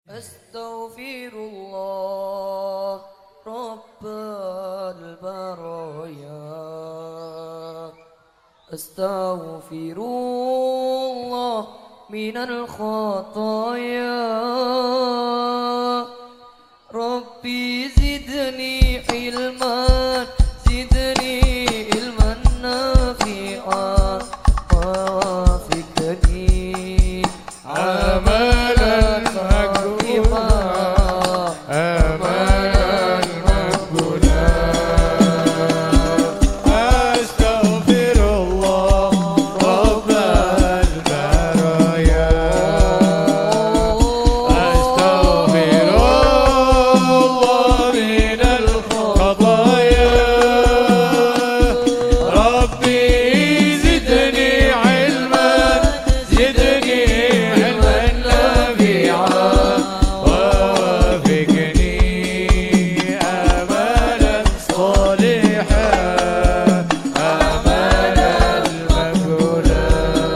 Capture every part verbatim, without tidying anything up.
Astaghfirullah Rabbal baraya. Astaghfirullah minal khataya. Rabbi zidni ilman, zidni ilman nafi'an, wafiqni amalan maqbula, amalan maqbula. Astaghfirullah Rabbal baraya. Astaghfirullah minal khataya. Rabbi zidni ilman, zidni ilman nafi'an, wawafiqni amalan salihan, amalan maqbula.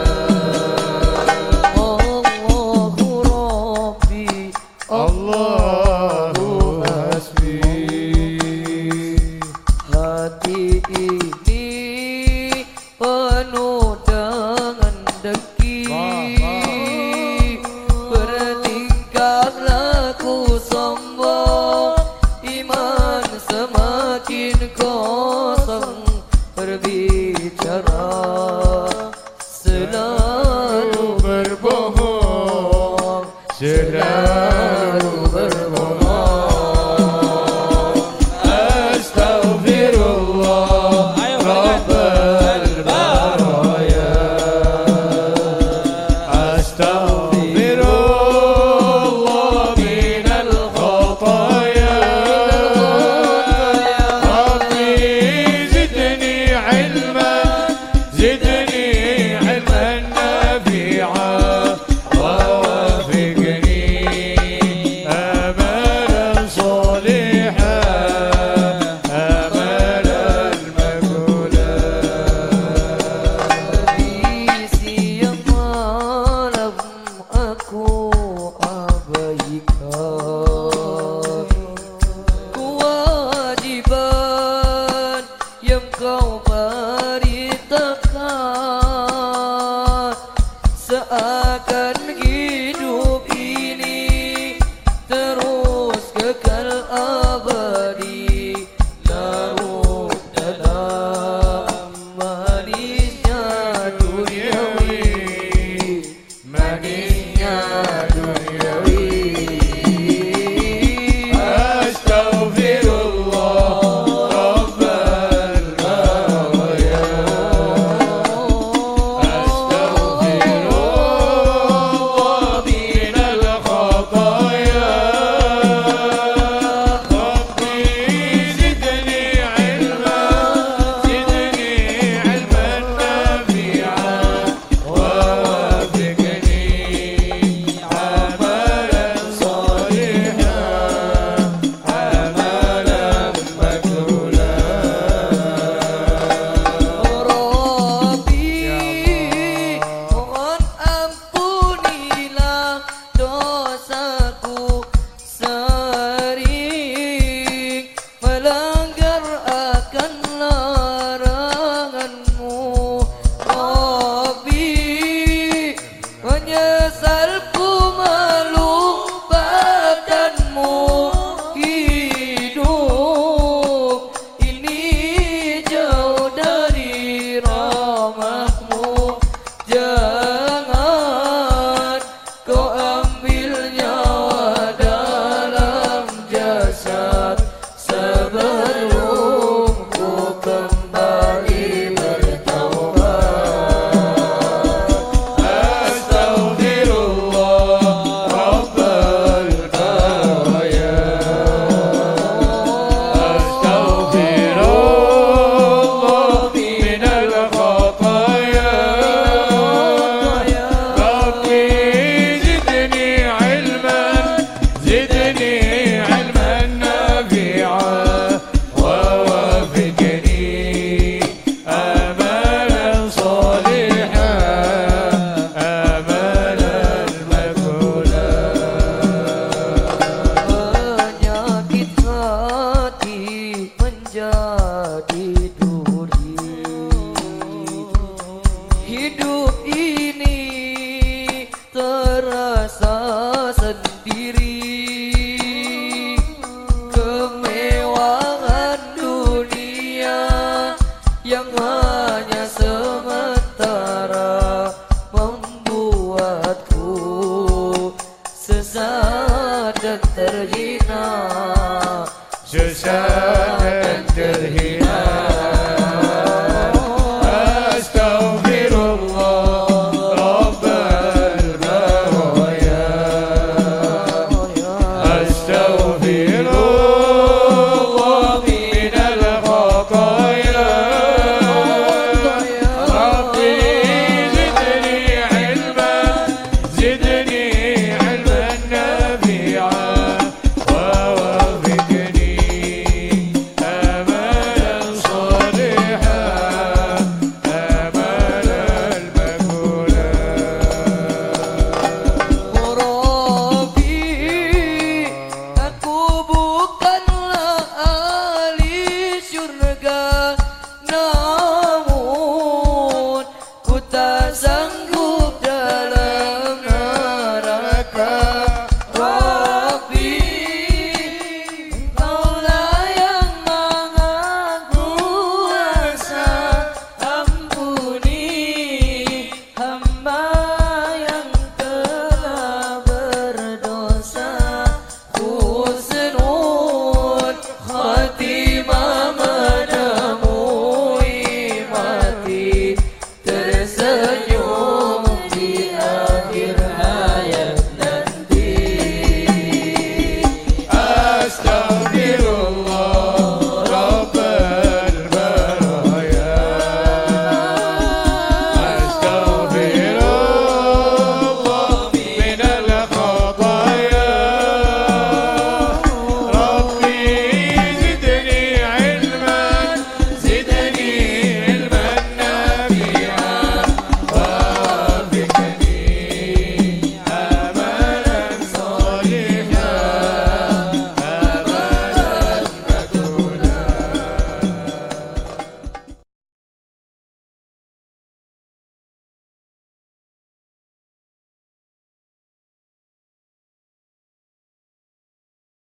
Allahu Rabbi, Allahu hasbi. hati ini penuh dengan dengki, bertingkah laku sombong, iman semakin kosong, berbicara selalu berbohong, selalu berbohong. Astaghfirullah Rabbal baraya. Astaghfirullah minal khataya. Rabbi zidni ilman, zidni ilman nafi'an, wawafiqni amalan salihan, amalan maqbula. Kondisi yang malam aku abaikan, kewajiban yang kau perintahkan, seakan kita